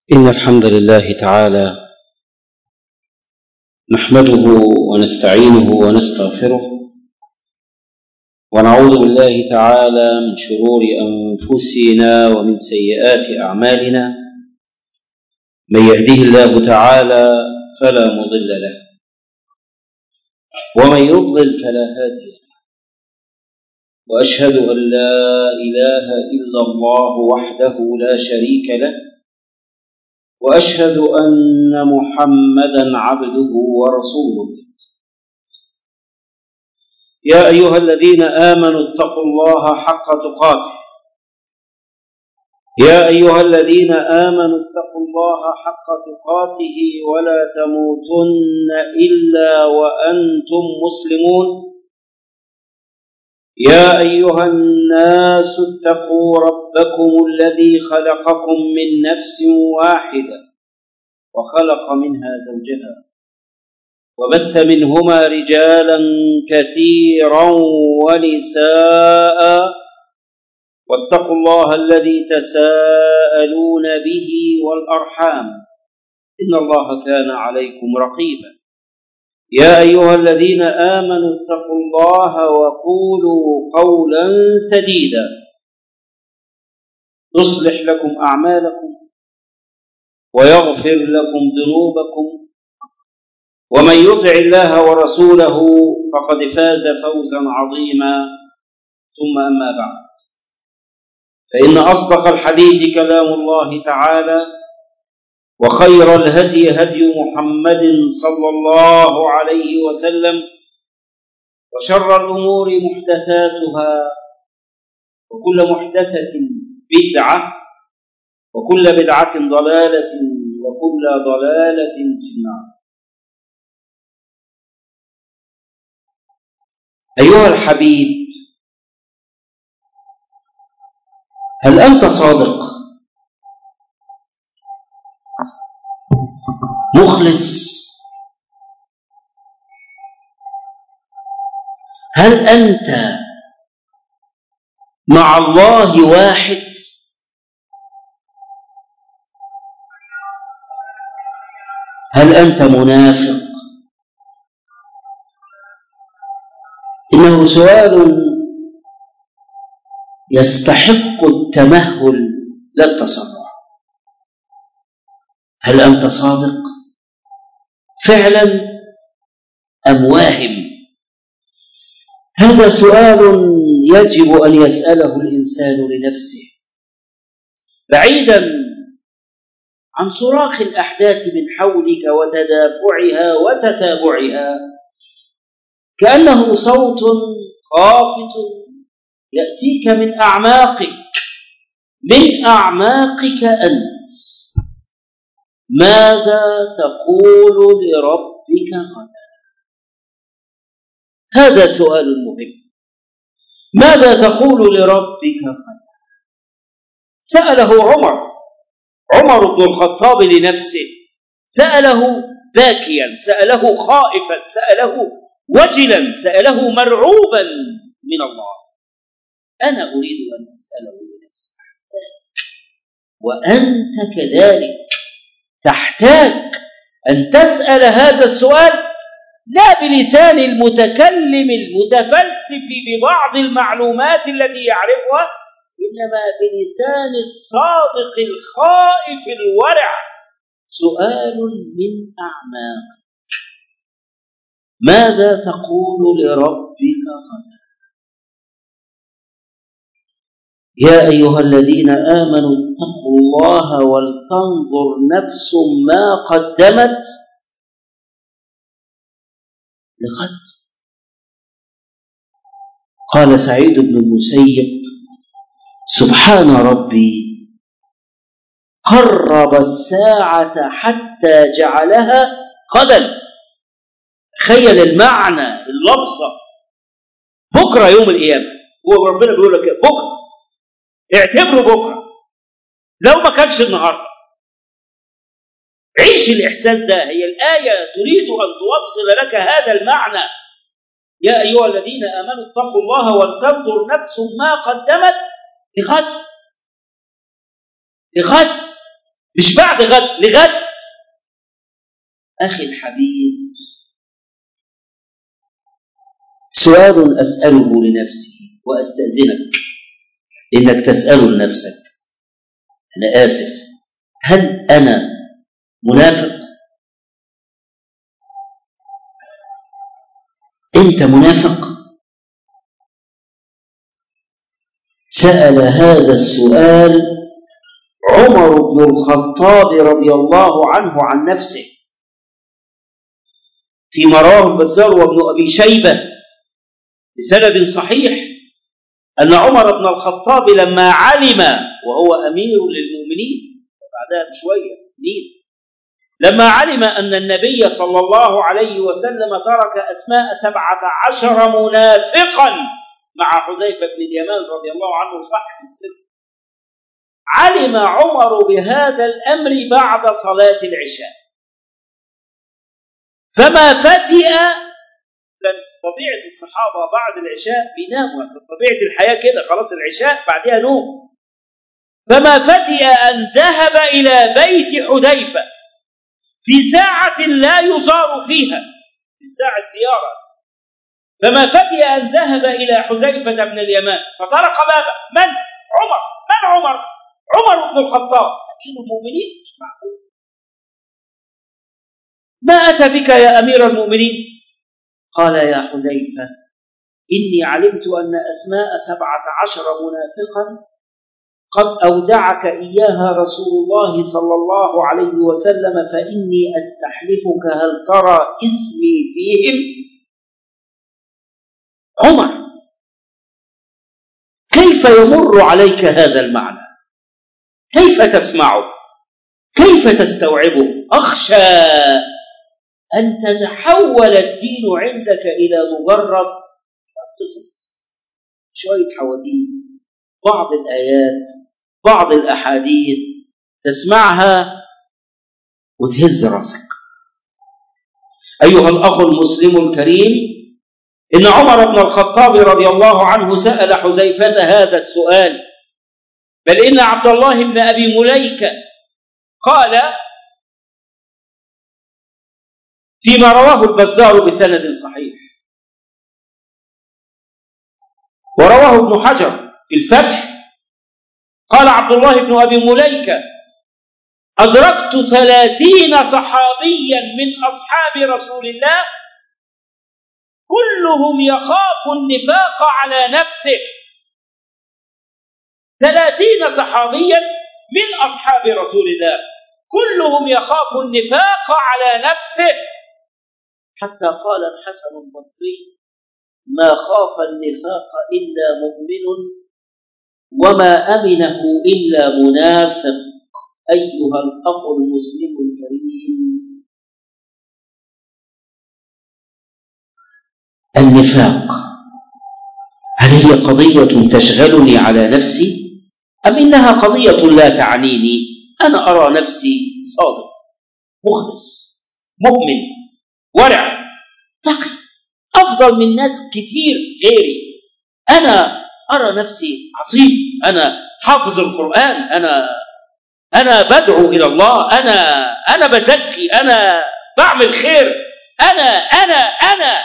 إن الحمد لله تعالى نحمده ونستعينه ونستغفره ونعوذ بالله تعالى من شرور أنفسنا ومن سيئات أعمالنا. من يهده الله تعالى فلا مضل له ومن يضلل فلا هادي له، وأشهد أن لا إله إلا الله وحده لا شريك له، وأشهد أن محمدًا عبده ورسوله. يا أيها الذين آمنوا اتقوا الله حق تقاته يا أيها الذين آمنوا اتقوا الله حق تقاته ولا تموتن إلا وأنتم مسلمون. يا أيها الناس اتقوا ربكم الذي خلقكم من نفس واحدة وخلق منها زوجها وبث منهما رجالا كثيرا ونساء، واتقوا الله الذي تساءلون به والأرحام إن الله كان عليكم رقيبا. يا أيها الذين آمنوا اتقوا الله وقولوا قولا سديدا يصلح لكم أعمالكم ويغفر لكم ذنوبكم، ومن يطع الله ورسوله فقد فاز فوزا عظيما. ثم أما بعد، فإن أصدق الحديث كلام الله تعالى، وخير الهدي هدي محمد صلى الله عليه وسلم، وشر الأمور محدثاتها، وكل محدثة بدعة، وكل بدعة ضلالة، وكل ضلالة في النار. أيها الحبيب، هل أنت صادق مخلص؟ هل أنت مع الله واحد؟ هل أنت منافق؟ إنه سؤال يستحق التمهل لا التسرع. هل أنت صادق فعلا أم واهم؟ هذا سؤال يجب أن يسأله الإنسان لنفسه، بعيدا عن صراخ الأحداث من حولك وتدافعها وتتابعها، كأنه صوت خافت يأتيك من أعماقك أنت. ماذا تقول لربك غدا؟ هذا سؤال مهم. ماذا تقول لربك غدا؟ سأله عمر بن الخطاب لنفسه، سأله باكيا، سأله خائفا، سأله وجلا، سأله مرعوبا من الله. أنا أريد أن أسأله لنفسي، وأنت كذلك تحتاج أن تسأل هذا السؤال، لا بلسان المتكلم المتفلسف ببعض المعلومات التي يعرفها، إنما بلسان الصادق الخائف الورع. سؤال من أعماق. ماذا تقول لربك غدا؟ يا أيها الذين آمنوا اتقوا الله ولتنظر نفس ما قدمت لغد. قال سعيد بن المسيب: سبحان ربي قرب الساعة حتى جعلها غدا. تخيل المعنى، اللفظة. بكرة يوم القيامة، هو ربنا بيقول لك بكرة، اعتبره بكرة لو ما كانش النهاردة. عيش الإحساس ده. هي الآية تريد أن توصل لك هذا المعنى. يا أيها الذين آمنوا اتقوا الله ولتنظر نفس ما قدمت لغد. مش بعد غد، لغد. أخي الحبيب، سؤال أسأله لنفسي وأستأذنك إنك تسأله لنفسك. أنا آسف، هل أنا منافق؟ أنت منافق؟ سأل هذا السؤال عمر بن الخطاب رضي الله عنه عن نفسه فيما رواه البزار وابن أبي شيبة بسند صحيح أن عمر بن الخطاب لما علم، وهو أمير للمؤمنين بعدها بشوية سنين، لما علم أن النبي صلى الله عليه وسلم ترك أسماء 17 منافقا مع حذيفة بن اليمان رضي الله عنه صاحب السر، علم عمر بهذا الأمر بعد صلاة العشاء، فما فتئ. كان طبيعة الصحابة بعد العشاء بيناموا، طبيعة الحياة كده، خلاص العشاء بعدها نوم، فما فتئ أن ذهب إلى بيت حذيفة في ساعة لا يزار فيها، في ساعة زيارة، فما فتئ أن ذهب إلى حذيفة بن اليمان فطرق بابه. من؟ عمر. من عمر؟ عمر بن الخطاب أمير المؤمنين. مش معقول. ما أتى بك يا أمير المؤمنين؟ قال يا حذيفة إني علمت أن أسماء 17 منافقا قد أودعك إياها رسول الله صلى الله عليه وسلم، فإني أستحلفك هل ترى اسمي فيهم؟ عمر، كيف يمر عليك هذا المعنى؟ كيف تسمعه؟ كيف تستوعبه؟ أخشى أن تتحول الدين عندك إلى مجرد قصص، شوية حواديت، بعض الآيات، بعض الأحاديث تسمعها وتهز راسك. أيها الأخ المسلم الكريم، إن عمر بن الخطاب رضي الله عنه سأل حذيفة هذا السؤال، بل إن عبد الله بن أبي مليكة قال فيما رواه البزار بسند صحيح، ورواه ابن حجر في الفتح، قال عبد الله بن أبي مليكة أدركت 30 صحابيا من أصحاب رسول الله كلهم يخاف النفاق على نفسه. 30 صحابيا من أصحاب رسول الله كلهم يخاف النفاق على نفسه، حتى قال الحسن البصري ما خاف النفاق إلا مؤمن وما أمنه إلا منافق. أيها الأخ المسلم الكريم، النفاق هل هي قضية تشغلني على نفسي أم إنها قضية لا تعنيني؟ أنا أرى نفسي صادق، مخلص، مؤمن، ورع، تقي، أفضل من ناس كثير غيري. أنا أرى نفسي عظيم، أنا حافظ القرآن، أنا بدعو إلى الله، أنا بزكي، أنا بعمل خير، أنا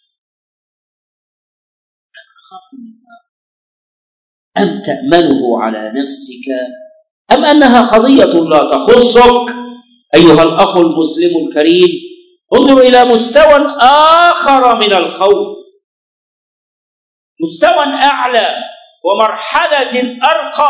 خاف النفاق. أم تأمنه على نفسك أم أنها قضية لا تخصك؟ أيها الأخ المسلم الكريم، انظر إلى مستوى آخر من الخوف، مستوى أعلى ومرحلة أرقى،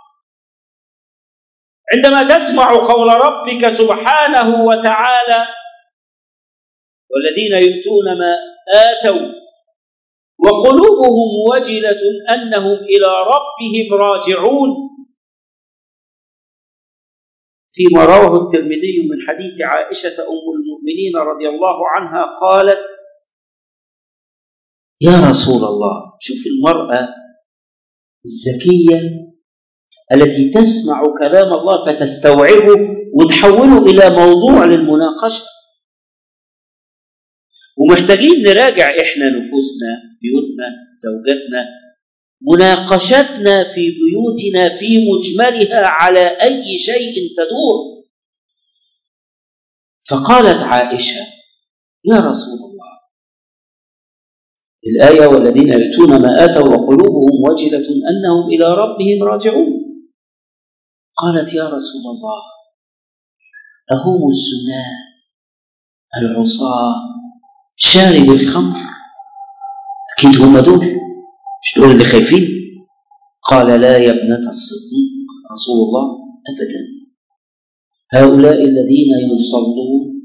عندما تسمع قول ربك سبحانه وتعالى والذين يؤتون ما آتوا وقلوبهم وجلة أنهم إلى ربهم راجعون، فيما رواه الترمذي من حديث عائشة أم المؤمنين رضي الله عنها قالت يا رسول الله، شوف المرأة الذكية التي تسمع كلام الله فتستوعبه وتحوله إلى موضوع للمناقشة. ومحتاجين نراجع إحنا نفوسنا، بيوتنا، زوجاتنا، مناقشتنا في بيوتنا في مجملها على أي شيء تدور. فقالت عائشة: يا رسول الله، الآية: والذين يؤتون ما آتوا وقلوبهم وجلة أنهم إلى ربهم راجعون. قالت: يا رسول الله، أهم الزناة العصاة شارب الخمر؟ أكيد هم دول، مش دول اللي خايفين؟ قال: لا يا ابنة الصديق رسول الله، أبدا، هؤلاء الذين يصلون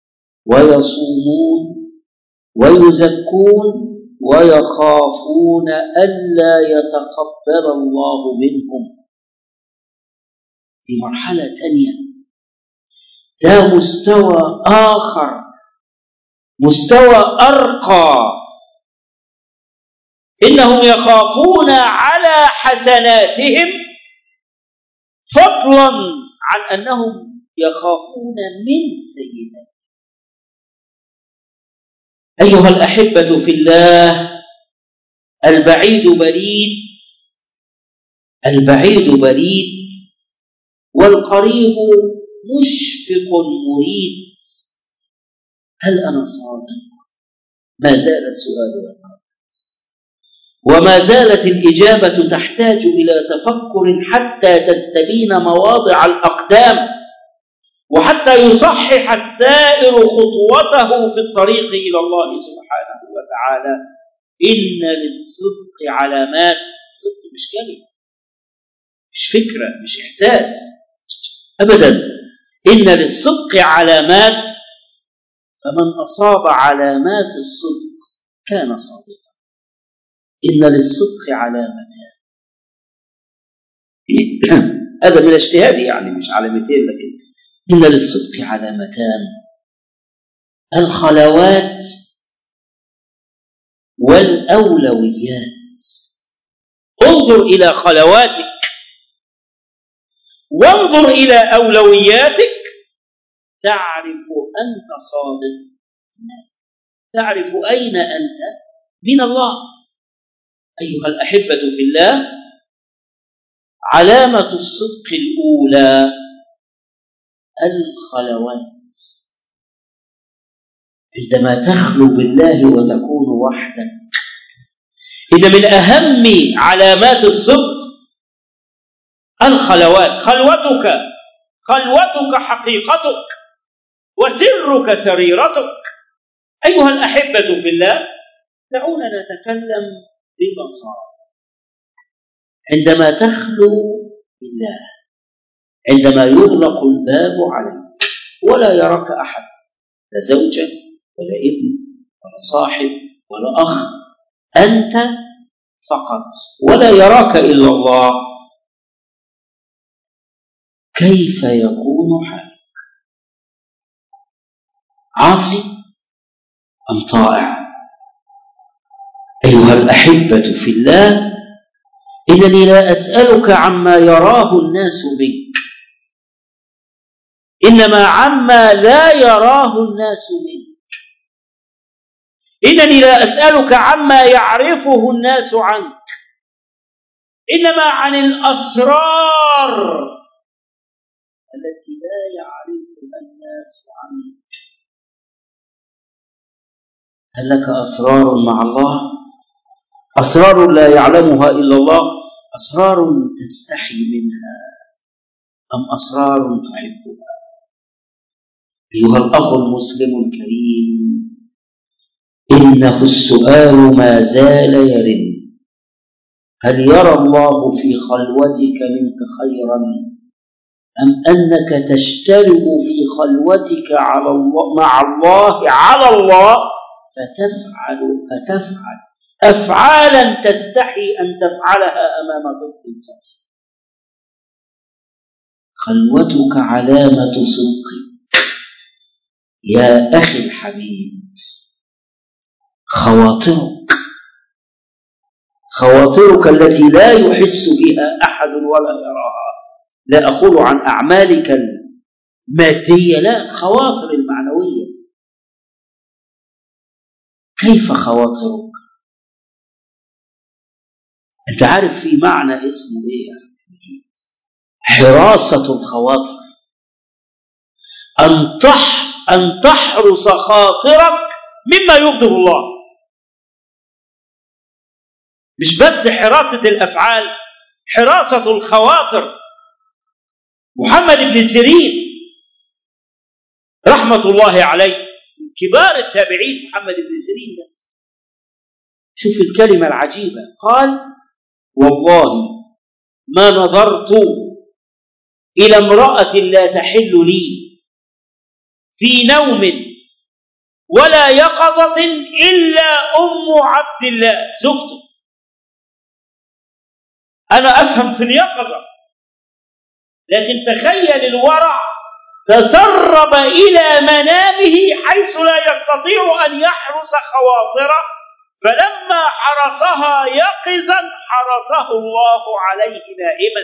ويصومون ويزكون ويخافون ألا يتقبل الله منهم. دي مرحلة تانية، ده مستوى آخر، مستوى أرقى. إنهم يخافون على حسناتهم فضلا عن أنهم يخافون من سيئات. أيها الأحبة في الله، البعيد بريد، البعيد بريد، والقريب مشفق مريد. هل أنا صادق؟ ما زال السؤال يتردد، وما زالت الإجابة تحتاج إلى تفكر حتى تستبين مواضع الأقدام، وحتى يصحح السائر خطوته في الطريق إلى الله سبحانه وتعالى. إن للصدق علامات. الصدق مش كلمة، مش فكرة، مش إحساس أبدا. إن للصدق علامات، فمن أصاب علامات الصدق كان صادقا. إن للصدق علامتان. هذا من اجتهادي، يعني مش علامتين، لكن إن للصدق علامتان: الخلوات والأولويات. انظر إلى خلواتك وانظر إلى أولوياتك، تعرف أنت صادق، تعرف أين أنت من الله. أيها الأحبة في الله، علامة الصدق الأولى الخلوات. عندما تخلو بالله وتكون وحدك، إن من أهم علامات الصدق الخلوات. خلوتك حقيقتك، وسرك سريرتك. أيها الأحبة في الله، دعونا نتكلم ببساطة. عندما تخلو بالله، عندما يغلق الباب عليك ولا يراك أحد، لا زوجة ولا ابن ولا صاحب ولا أخ، أنت فقط، ولا يراك إلا الله، كيف يكون حالك؟ عاصي أم طائع؟ أيها الأحبة في الله، إنني لا أسألك عما يراه الناس بك، إنما عما لا يراه الناس منك. إنني لا أسألك عما يعرفه الناس عنك، إنما عن الأسرار التي لا يعرفها الناس عنك. هل لك أسرار مع الله؟ أسرار لا يعلمها إلا الله؟ أسرار تستحي منها أم أسرار تحبها؟ أيها الأخ المسلم الكريم، إنه السؤال ما زال يرن: هل يرى الله في خلوتك منك خيرا، أم أنك تشترك في خلوتك على الله مع الله على الله فتفعل أفعالا تستحي أن تفعلها أمام غير صالح. خلوتك علامة صدقك يا أخي الحبيب. خواطرك التي لا يحس بها أحد ولا يراها، لا أقول عن أعمالك المادية، لا، الخواطر المعنوية. كيف خواطرك؟ أنت عارف في معنى اسمه إيه يعني؟ حراسة الخواطر، أن تحرس خاطرك مما يغضب الله. مش بس حراسة الأفعال، حراسة الخواطر. محمد بن سيرين رحمة الله عليه، كبار التابعين محمد بن سيرين ده، شوف الكلمة العجيبة، قال: والله ما نظرت إلى امرأة لا تحل لي في نوم ولا يقظة إلا أم عبد الله زوجته. أنا أفهم في اليقظة، لكن تخيل الورع تسرب إلى منامه حيث لا يستطيع أن يحرس خواطره، فلما حرسها يقظا حرسه الله عليه نائما.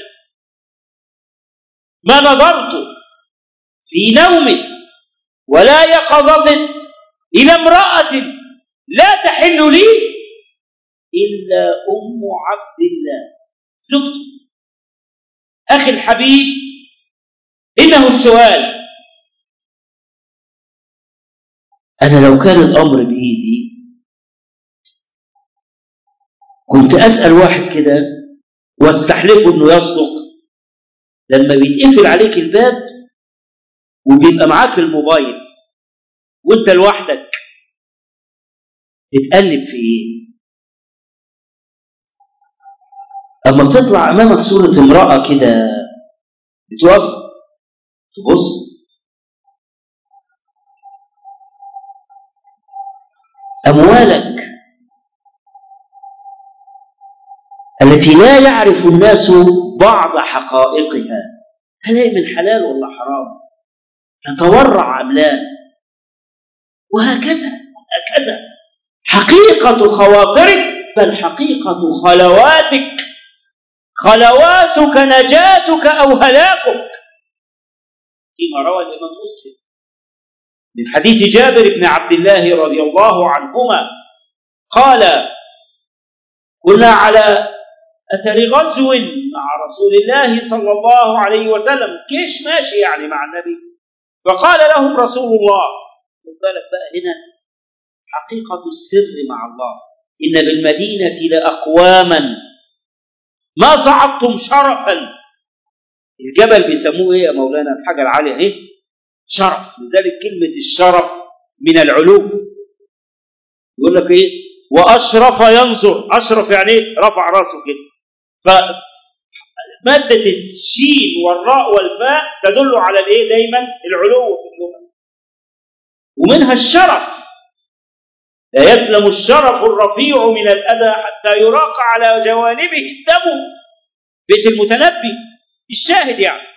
ما نظرت في نوم ولا يقظة إلى امرأة لا تحل لي إلا أم عبد الله زوجته. أخي الحبيب، إنه السؤال، أنا لو كان الأمر بإيدي كنت أسأل واحد كده واستحلفه إنه يصدق، لما بيتقفل عليك الباب وبيبقى معاك الموبايل وانت لوحدك تتقلب في ايه؟ اما بتطلع امامك صورة امرأة كده بتقف تبص، اموالك التي لا يعرف الناس بعض حقائقها، هل هي من حلال ولا حرام، تتورع ام لا، وهكذا حقيقة خواطرك، بل حقيقة خلواتك، خلواتك نجاتك أو هلاكك، فيما روى الإمام مسلم من حديث جابر بن عبد الله رضي الله عنهما قال: كنا على أثر غزو مع رسول الله صلى الله عليه وسلم، كيش ماشي يعني مع النبي، فقال لهم رسول الله، خد بالك بقى هنا حقيقة السر مع الله، إن بالمدينة لأقواما ما صعدتم شرفا. الجبل بيسموه ايه يا مولانا؟ الحاجة العالية ايه؟ شرف. لذلك كلمة الشرف من العلو. يقول لك ايه؟ وأشرف ينظر، أشرف يعني ايه؟ رفع راسه كده. فمادة الشين والراء والفاء تدل على الايه دايما؟ العلو في اللغة. ومنها الشرف، لا يسلم الشرف الرفيع من الأذى حتى يراق على جوانبه الدم. بيت المتنبي الشاهد يعني.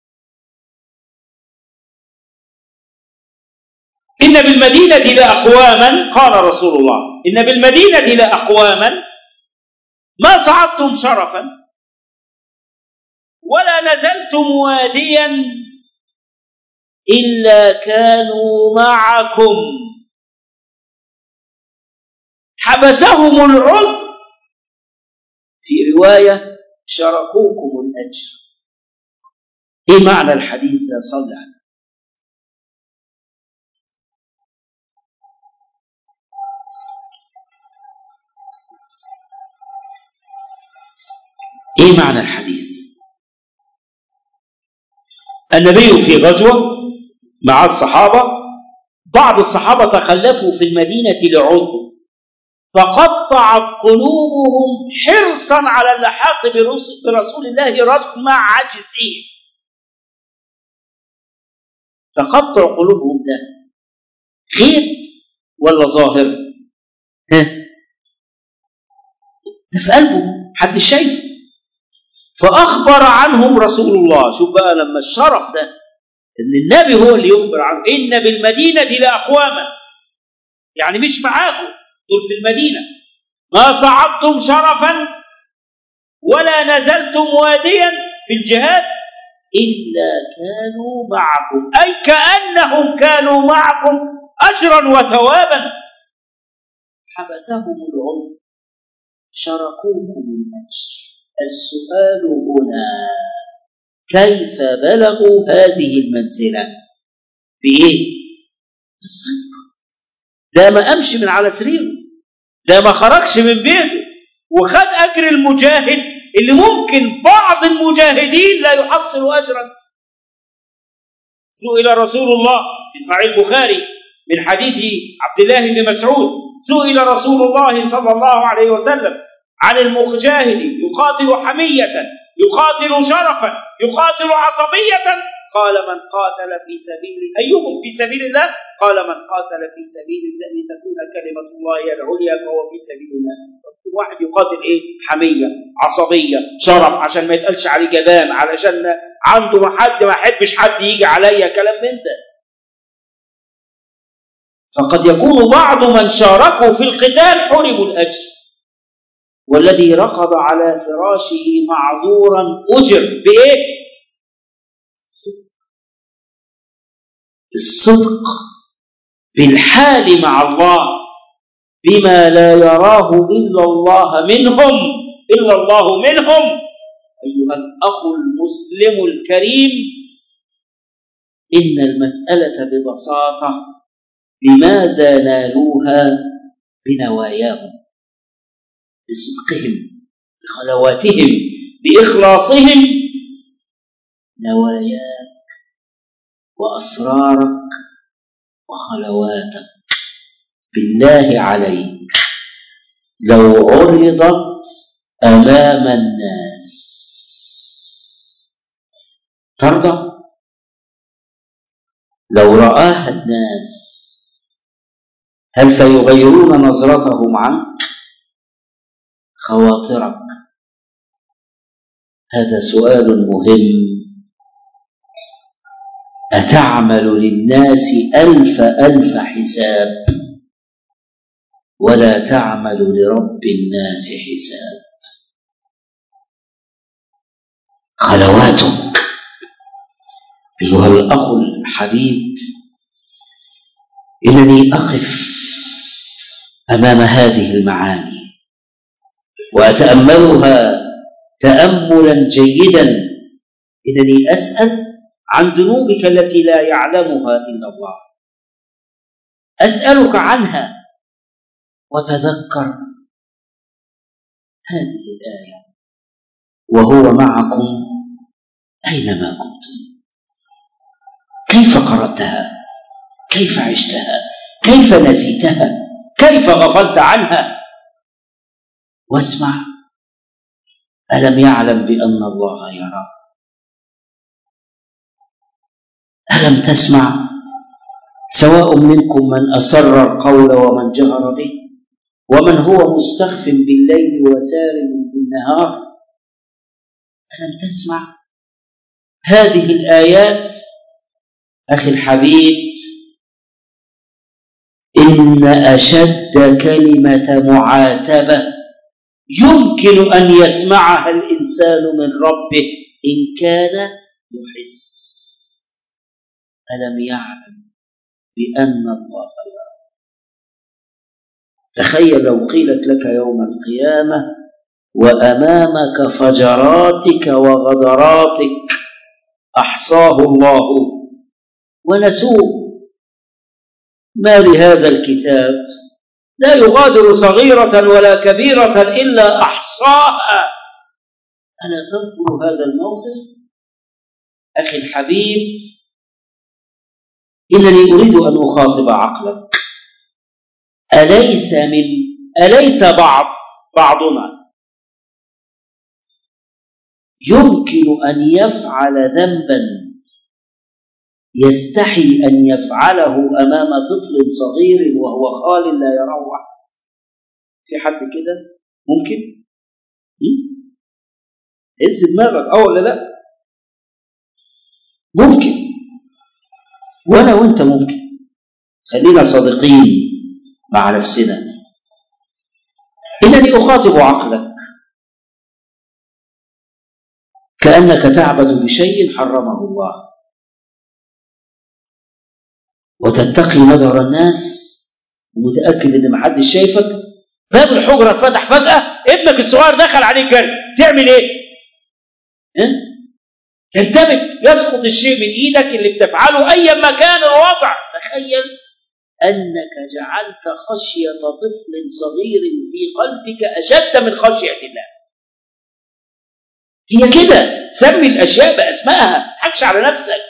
إن بالمدينة لأقواما، قال رسول الله، إن بالمدينة لأقواما ما صعدتم شرفا ولا نزلتم واديا إلا كانوا معكم، حبسهم العذر، في رواية شاركوكم الأجر. إيه معنى الحديث ده؟ صلى عليه. إيه معنى الحديث؟ النبي في غزوة مع الصحابة، بعض الصحابة تخلفوا في المدينة لعذر، فقطعت قلوبهم حرصا على اللحاق برسول الله رغم عجزهم. تقطع قلوبهم ده خير ولا ظاهر؟ ده في قلبه حد شايف. فأخبر عنهم رسول الله. شوف بقى لما الشرف ده ان النبي هو اللي يخبر عنه، إن بالمدينة لأقواما، يعني مش معاكم دول في المدينة، ما صعدتم شرفا ولا نزلتم واديا في الجهاد إلا كانوا معكم، أي كأنهم كانوا معكم أجرا وثوابا. حبسهم العذر شاركوكم الأجر. السؤال هنا كيف بلغوا هذه المنزلة؟ بإيه؟ بالصدق. ده ما أمشي من على سريره، ده ما خرجش من بيته وخد أجر المجاهد اللي ممكن بعض المجاهدين لا يحصل أجرا. سئل رسول الله في صحيح البخاري من حديث عبد الله بن مسعود، سئل رسول الله صلى الله عليه وسلم عن المجاهد يقاتل حمية، يقاتل شرفا، يقاتل عصبية، قال من قاتل في سبيل أيهم في سبيل الله؟ قال من قاتل في سبيل الله لتكون كلمة الله هي العليا فهو في سبيل الله. واحد يقاتل ايه؟ حمية، عصبية، شرف، عشان ما يتقالش عليه جبان، علشان عنده حد ما يحبش حد يجي عليا، كلام من ده. فقد يكون بعض من شاركوا في القتال حرموا الأجر، والذي رقد على فراشه معذورا أجر بإيه؟ الصدق بالحال مع الله بما لا يراه إلا الله منهم، إلا الله منهم. أيها الأخ المسلم الكريم، إن المسألة ببساطة لماذا نالوها؟ بنواياهم، بصدقهم، بخلواتهم، بإخلاصهم. نواياك وأسرارك وخلواتك بالله عليك لو عرضت أمام الناس ترضى؟ لو رآها الناس هل سيغيرون نظرتهم عنك؟ خواطرك. هذا سؤال مهم. أتعمل للناس ألف حساب ولا تعمل لرب الناس حساب؟ خلواتك. أيها الأخ الحبيب، إنني أقف أمام هذه المعاني وأتأملها تأملا جيدا. إنني أسأل عن ذنوبك التي لا يعلمها إلا الله، أسألك عنها وتذكر هذه الآية: وهو معكم أينما كنتم. كيف قرأتها؟ كيف عشتها؟ كيف نسيتها؟ كيف غفلت عنها؟ واسمع: ألم يعلم بأن الله يرى؟ ألم تسمع سواء منكم من أسر القول ومن جهر به ومن هو مستخف بالليل وسارب بالنهار؟ ألم تسمع هذه الآيات؟ أخي الحبيب، إن أشد كلمة معاتبة يمكن أن يسمعها الإنسان من ربه إن كان يحس: ألم يعلم بأن الله يرى؟ تخيل لو قيلت لك يوم القيامة وأمامك فجراتك وغدراتك أحصاه الله ونسوه: ما لهذا الكتاب لا يغادر صغيرة ولا كبيرة إلا أحصاها. ألا تذكر هذا الموقف؟ أخي الحبيب، إنني أريد أن أخاطب عقلك. أليس بعضنا يمكن أن يفعل ذنبا يستحي أن يفعله أمام طفل صغير وهو خال لا يراه أحد؟ في حد كده ممكن؟ هز دماغك ولا لا؟ ممكن، وأنا وأنت ممكن. خلينا صادقين مع نفسنا. إنني أخاطب عقلك كأنك تعبد بشيء حرمه الله وتتقي نظر الناس ومتأكد إن محدش شايفك، باب الحجرة اتفتح فجأة، ابنك الصغير دخل عليك جري، تعمل ايه؟ ترتبك، يسقط الشيء من ايدك اللي بتفعله ايا ما كان الوضع. تخيل انك جعلت خشية طفل صغير في قلبك اشد من خشية الله. هي كده، سمي الاشياء باسمائها، ما تضحكش على نفسك.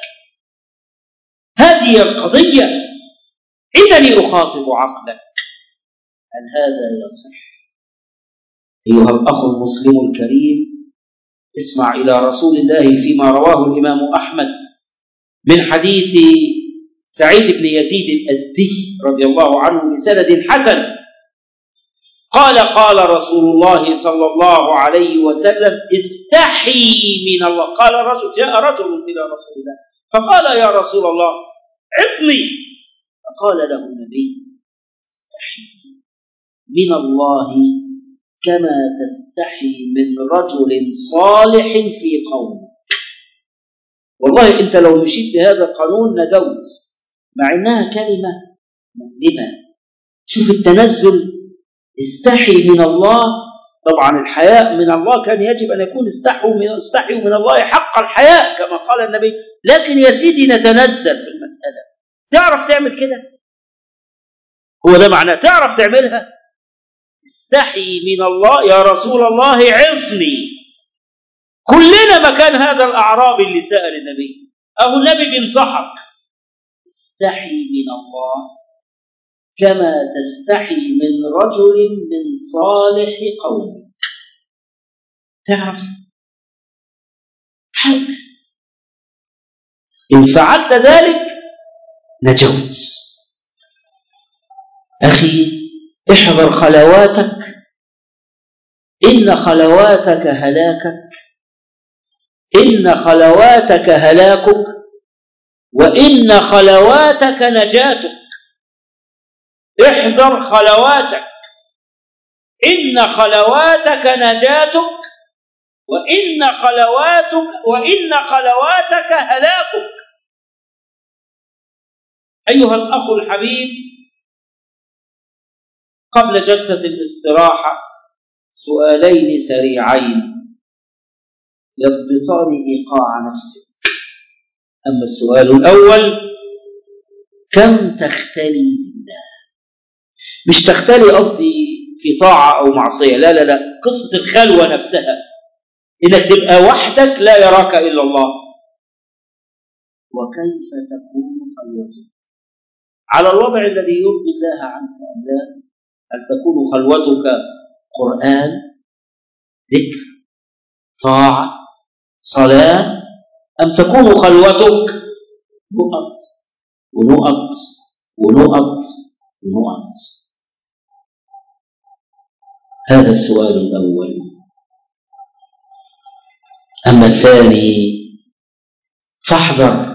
هذه القضية. إنني أخاطب عقلك، هل هذا يصح؟ أيها الأخ المسلم الكريم، اسمع إلى رسول الله فيما رواه الإمام أحمد من حديث سعيد بن يزيد الأزدي رضي الله عنه بسند حسن، قال قال رسول الله صلى الله عليه وسلم: استحي من الله. قال رجل، جاء رجل إلى رسول الله فقال: يا رسول الله عظني. فقال له النبي: استحي من الله كما تستحي من رجل صالح في قومه. والله أنت لو مشيت بهذا القانون ندوت، مع إنها كلمة مؤلمة. شوف التنزل، استحي من الله. طبعا الحياء من الله كان يجب أن يكون استحيوا من الله حق الحياء كما قال النبي، لكن يا سيدي نتنزل في المسألة. تعرف تعمل كده؟ هو ده معناه، تعرف تعملها؟ استحي من الله يا رسول الله عظني. كلنا مكان هذا الأعرابي اللي سأل النبي، أو النبي بينصحك: استحي من الله كما تستحي من رجل من صالح قومك. تعرف؟ حاول. إن فعلت ذلك نجوت. أخي احذر خلواتك، إن خلواتك هلاكك، إن خلواتك هلاكك، وإن خلواتك نجاتك. احذر خلواتك، إن خلواتك نجاتك، وإن خلواتك هلاكك. أيها الأخ الحبيب، قبل جلسة الاستراحة سؤالين سريعين يضبطان إيقاع نفسك. أما السؤال الأول: كم تختلي بالله؟ مش تختلي قصدي في طاعة أو معصية، لا لا لا، قصة الخلوة نفسها، إنك تبقى وحدك لا يراك إلا الله. وكيف تكون خلوتك على الوضع الذي يرضي الله عنك أم لا؟ هل تكون خلوتك قرآن، ذكر، طاعة، صلاة، أم تكون خلوتك نقط ونقط ونقط ونقط؟ هذا السؤال الأول. أما الثاني فاحذر،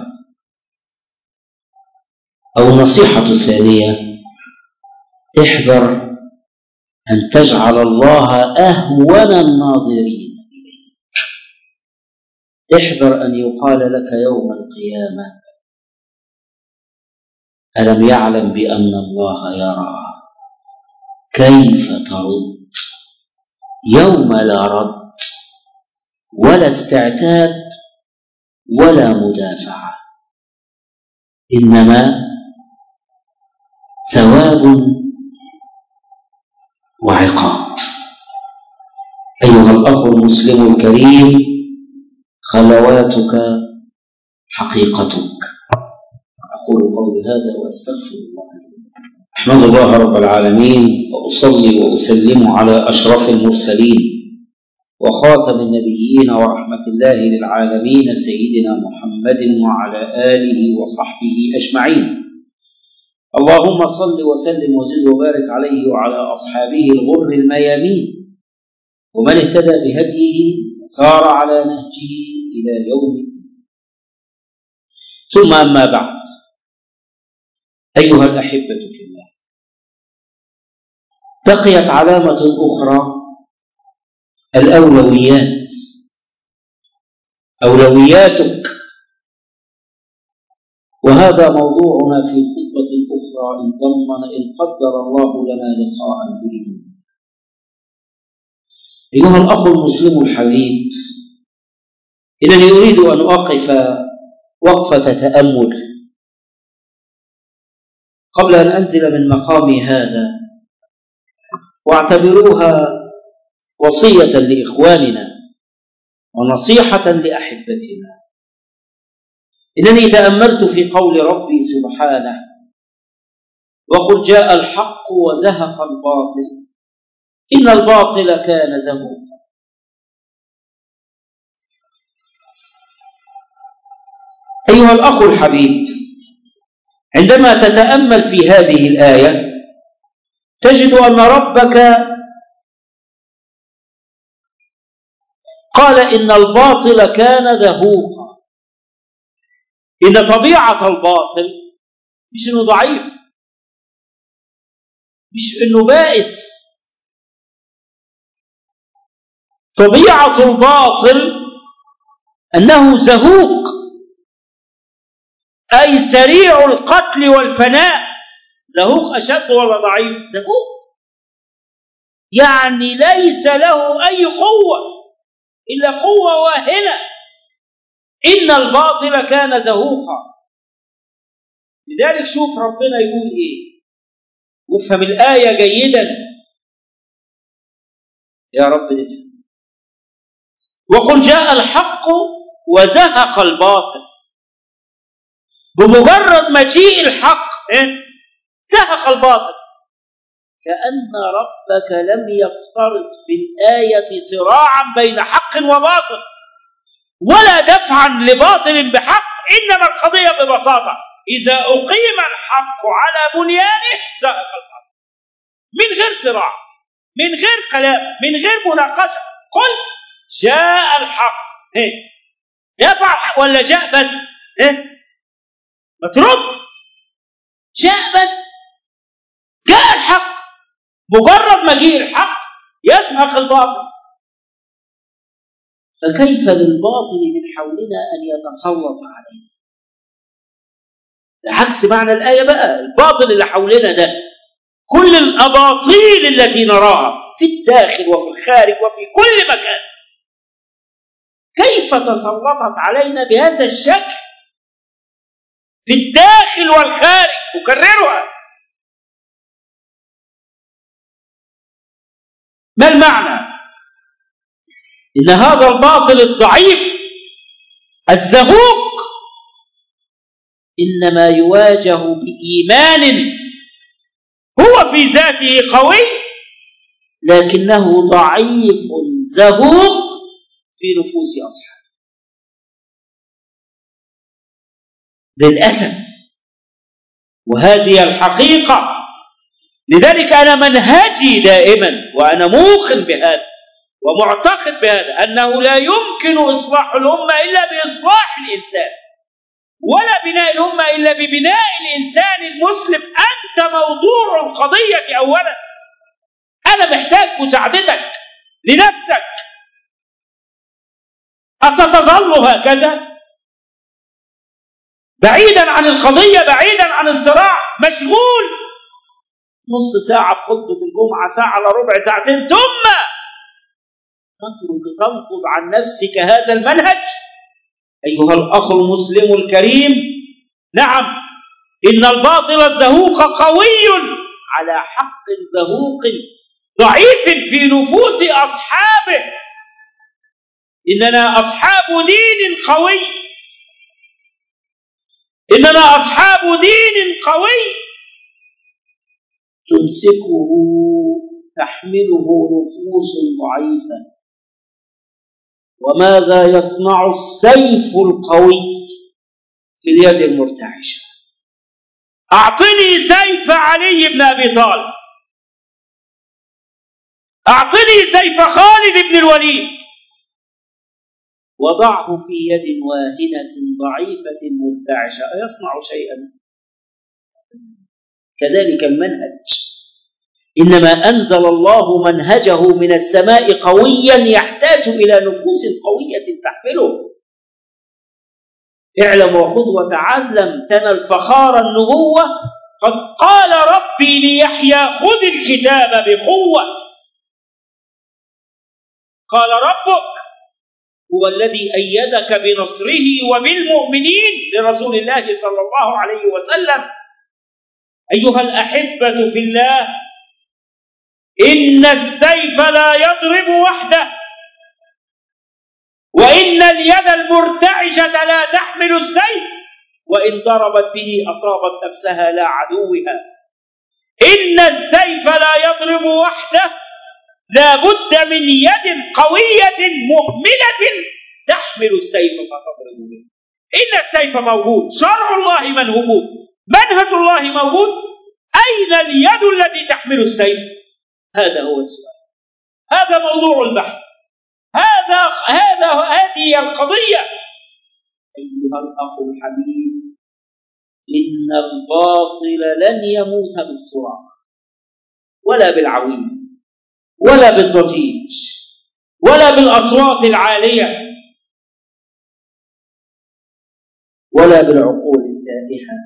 أو النصيحة الثانية: احذر أن تجعل الله أهون الناظرين إليك. احذر أن يقال لك يوم القيامة: ألم يعلم بأن الله يرى؟ كيف ترد يوم لا رد ولا استعتاد ولا مدافعة، إنما ثواب وعقاب. أيها الأخ المسلم الكريم، خلواتك حقيقتك. أقول قولي هذا وأستغفر الله. أحمد الله رب العالمين، وأصلي وأسلم على أشرف المرسلين وخاتم النبيين ورحمة الله للعالمين سيدنا محمد وعلى آله وصحبه أجمعين. اللهم صل وسلم وزد وبارك عليه وعلى أصحابه الغر الميامين ومن اهتدى بهديه سار على نهجه إلى يوم. ثم أما بعد، أيها الأحبة في الله، بقيت علامة أخرى: الأولويات. أولوياتك، وهذا موضوعنا في خطبة أخرى إن قدر الله لنا لقاء به. أيها الأخ المسلم الحبيب، إنني أريد أن أقف وقفة تأمل قبل أن أنزل من مقامي هذا، واعتبروها وصية لإخواننا ونصيحة لأحبتنا. إنني تأملت في قول ربي سبحانه: وقل جاء الحق وزهق الباطل إن الباطل كان زهوقا. أيها الأخ الحبيب، عندما تتأمل في هذه الآية تجد أن ربك قال إن الباطل كان زهوقا. إن طبيعة الباطل مش إنه ضعيف، مش إنه بائس. طبيعة الباطل أنه زهوق، أي سريع القتل والفناء. زهوق أشد ولا ضعيف؟ زهوق، يعني ليس له أي قوة إلا قوة واهنة. إن الباطل كان زهوقا. لذلك شوف ربنا يقول إيه، وافهم الآية جيدا يا رب نفهم. وقل جاء الحق وزهق الباطل. بمجرد مجيء الحق زهق الباطل. كأن ربك لم يفترض في الآية صراعا بين حق وباطل ولا دفعا لباطل بحق، إنما القضية ببساطة إذا أقيم الحق على بنيانه زهق الباطل، من غير صراع، من غير كلام، من غير مناقشة. قل جاء الحق، يفع ولا جاء بس؟ ما ترد. جاء بس، جاء الحق. مجرد مجيء الحق يزهق الباطل. فكيف للباطل من حولنا أن يتسلط علينا؟ عكس معنى الآية بقى. الباطل اللي حولنا ده كل الأباطيل التي نراها في الداخل وفي الخارج وفي كل مكان، كيف تسلطت علينا بهذا الشكل في الداخل والخارج؟ أكررها. ما المعنى؟ إن هذا الباطل الضعيف الزهوق إنما يواجه بإيمان هو في ذاته قوي لكنه ضعيف زهوق في نفوس أصحابه. للأسف، وهذه الحقيقة. لذلك أنا منهجي دائما وأنا موقن بهذا ومعتقد بهذا أنه لا يمكن إصلاح الأمة إلا بإصلاح الإنسان، ولا بناء الأمة إلا ببناء الإنسان المسلم. أنت موضوع القضية أولا. أنا محتاج مساعدتك لنفسك. أستظل هكذا بعيدا عن القضية، بعيدا عن الصراع، مشغول نص ساعة في خطبة الجمعة، ساعة إلى ربع، ساعتين، ثم تنفض عن نفسك هذا المنهج. أيها الأخ المسلم الكريم، نعم، إن الباطل الزهوق قوي على حق زهوق ضعيف في نفوس أصحابه. إننا أصحاب دين قوي، إننا أصحاب دين قوي تمسكه تحمله نفوس ضعيفة. وماذا يصنع السيف القوي في اليد المرتعشة؟ أعطني سيف علي بن أبي طالب، أعطني سيف خالد بن الوليد، وضعه في يد واهنة ضعيفة مرتعشة، أيصنع شيئا؟ كذلك المنهج، إنما أنزل الله منهجه من السماء قويا يحتاج إلى نفوس قوية تحمله. اعلم وخذ وتعلم تنل فخار النبوة. قد قال ربي ليحيى خذ الكتاب بقوة. قال ربك هو الذي أيدك بنصره وبالمؤمنين لرسول الله صلى الله عليه وسلم. أيها الأحبة في الله، إن السيف لا يضرب وحده، وإن اليد المرتعشة لا تحمل السيف، وإن ضربت به أصابت نفسها لا عدوها. إن السيف لا يضرب وحده، لا بد من يد قوية مهملة تحمل السيف فتضرب به. إن السيف موجود، شرع الله منهوب، منهج الله موجود، أين اليد التي تحمل السيف؟ هذا هو السؤال، هذا موضوع البحث، هذه القضية. أيها الأخ الحبيب، إن الباطل لن يموت بالصراخ ولا بالعويل ولا بالضجيج ولا بالأصوات العالية ولا بالعقول التائهة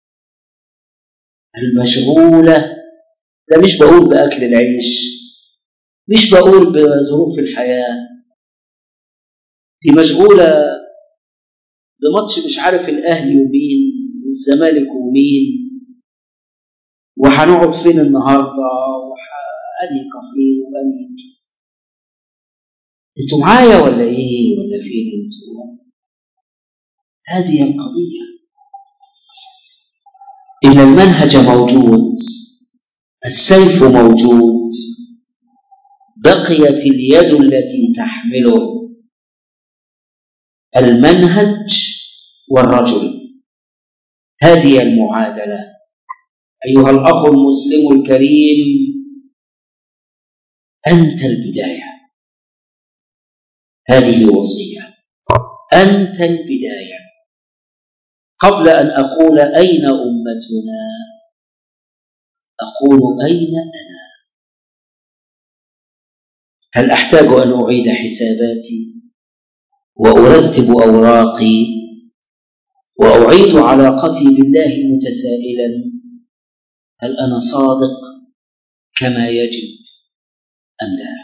المشغولة. ده مش بقول بأكل العيش، مش بقول بظروف الحياة، دي مشغولة بماتش مش عارف الأهلي ومين والزمالك ومين، وهنقعد فين النهارده، وأنهي كافيه وأنهي. انتوا معايا ولا ايه؟ ولا فين انتوا؟ هذه القضية. إن المنهج موجود، السيف موجود، بقيت اليد التي تحمله المنهج والرجل. هذه المعادلة. أيها الأخ المسلم الكريم، أنت البداية، هذه وصية، أنت البداية. قبل أن أقول أين أمتنا أقول أين أنا؟ هل أحتاج أن أعيد حساباتي وأرتب أوراقي وأعيد علاقتي بالله متسائلا هل أنا صادق كما يجب أم لا؟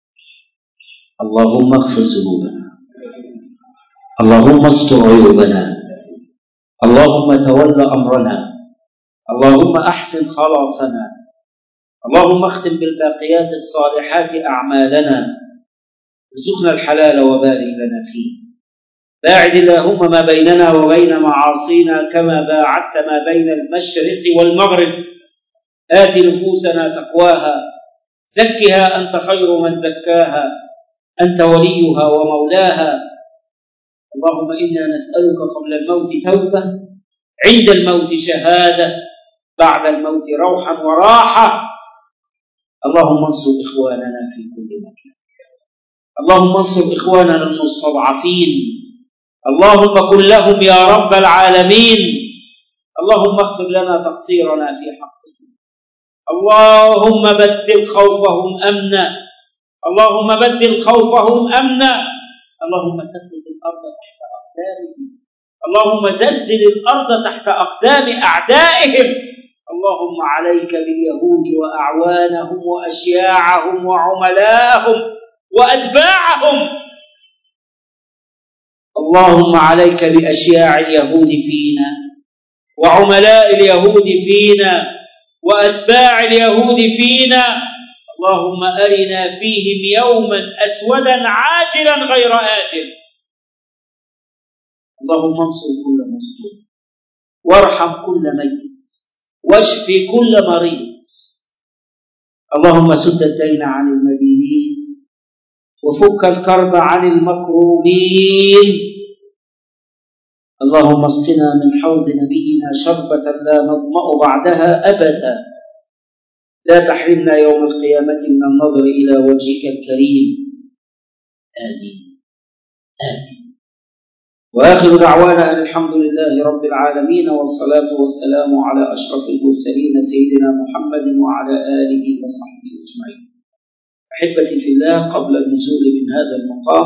اللهم اغفر ذنوبنا، اللهم استر عيوبنا، اللهم تول أمرنا، اللهم أحسن خلاصنا، اللهم اختم بالباقيات الصالحات أعمالنا، ارزقنا الحلال وبارك لنا فيه. باعد اللهم ما بيننا وبين معاصينا كما باعدت ما بين المشرق والمغرب. آت نفوسنا تقواها، زكها أنت خير من زكاها، أنت وليها ومولاها. اللهم إنا نسألك قبل الموت توبة، عند الموت شهادة، بعد الموت روحا وراحة. اللهم انصر إخواننا في كل مكان، اللهم انصر إخواننا المستضعفين، اللهم كن لهم يا رب العالمين. اللهم اغفر لنا تقصيرنا في حقهم، اللهم بدل خوفهم أمنا، اللهم بدل خوفهم أمنا. اللهم ثبت الأرض تحت أقدامهم، اللهم زلزل الأرض تحت أقدام أعدائهم. اللهم عليك باليهود وأعوانهم وأشياعهم وعملاءهم وأتباعهم. اللهم عليك بأشياع اليهود فينا وعملاء اليهود فينا وأتباع اليهود فينا. اللهم أرنا فيهم يوما أسودا عاجلا غير آجل. اللهم انصر كل مظلوم، وارحم كل ميت، واشف كل مريض. اللهم سد الدين عن المدينين، وفك الكرب عن المكروبين. اللهم اسقنا من حوض نبينا شربة لا نظمأ بعدها أبدا. لا تحرمنا يوم القيامة من النظر إلى وجهك الكريم. آمين آمين. وآخر دعوانا أن الحمد لله رب العالمين، والصلاة والسلام على أشرف المرسلين سيدنا محمد وعلى آله وصحبه أجمعين. أحبتي في الله، قبل النزول من هذا المقام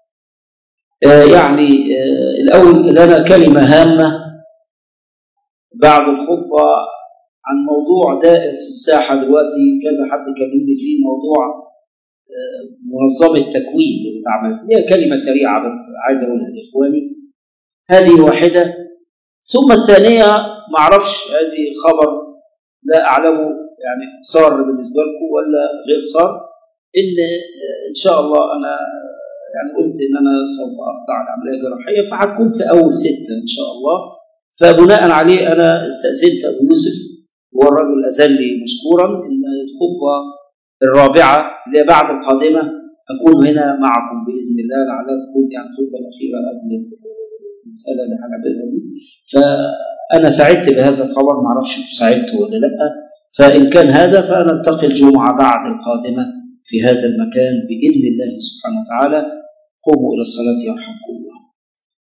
الأول لنا كلمة هامة بعد الخطبة عن موضوع دائر في الساحة دلوقتي، كذا حد كلمني فيه، موضوع منظمة تكوين اللي اتعملت، هي كلمة سريعة بس عايز أقولها لإخواني. هذه واحدة. ثم الثانية ما أعرفش، هذه خبر لا أعلمه يعني صار بالنسبة لكم ولا غير صار، إن شاء الله أنا يعني قلت إن أنا سوف أخضع لعملية جراحية، فهتكون في أول 6 إن شاء الله. فبناء عليه أنا استأذنت أبو يوسف وهو الرجل أذن لي مشكورا إن الخطبة الرابعة اللي بعد القادمة أكون هنا معكم بإذن الله، لعلها تكون يعني الخطبة الأخيرة قبل المسألة اللي هنعملها دي. فأنا سعدت بهذا الخبر، ما أعرفش سعدت ولا لأ. فإن كان هذا فنلتقي الجمعة بعد القادمة في هذا المكان بإذن الله سبحانه وتعالى. قوموا إلى الصلاة يرحمكم الله.